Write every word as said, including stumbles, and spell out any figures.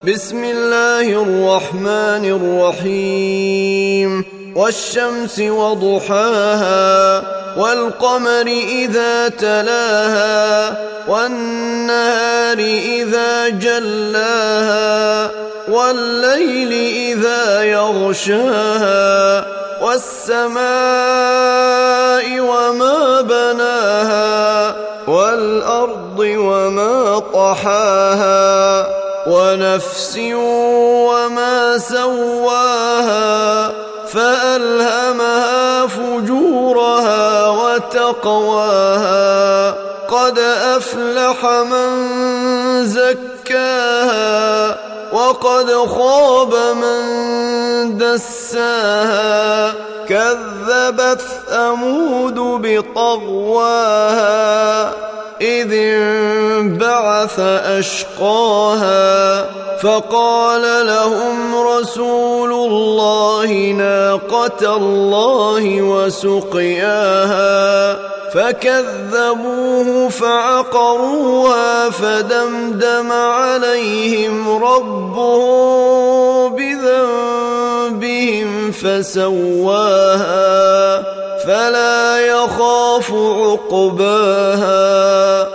بسم الله الرحمن الرحيم والشمس وضحاها والقمر إذا تلاها والنهار إذا جلاها والليل إذا يغشاها والسماء وما بناها والأرض وما طحاها ونفس وما سواها فألهمها فجورها وتقواها قد أفلح من زكاها وقد خاب من دساها كذبت ثمود بطغواها إذ انبعث أشقاها فقال لهم رسول الله ناقة الله وسقياها فكذبوه فعقروها فدمدم عليهم ربهم بذنبهم فسواها فلا يخاف عقباها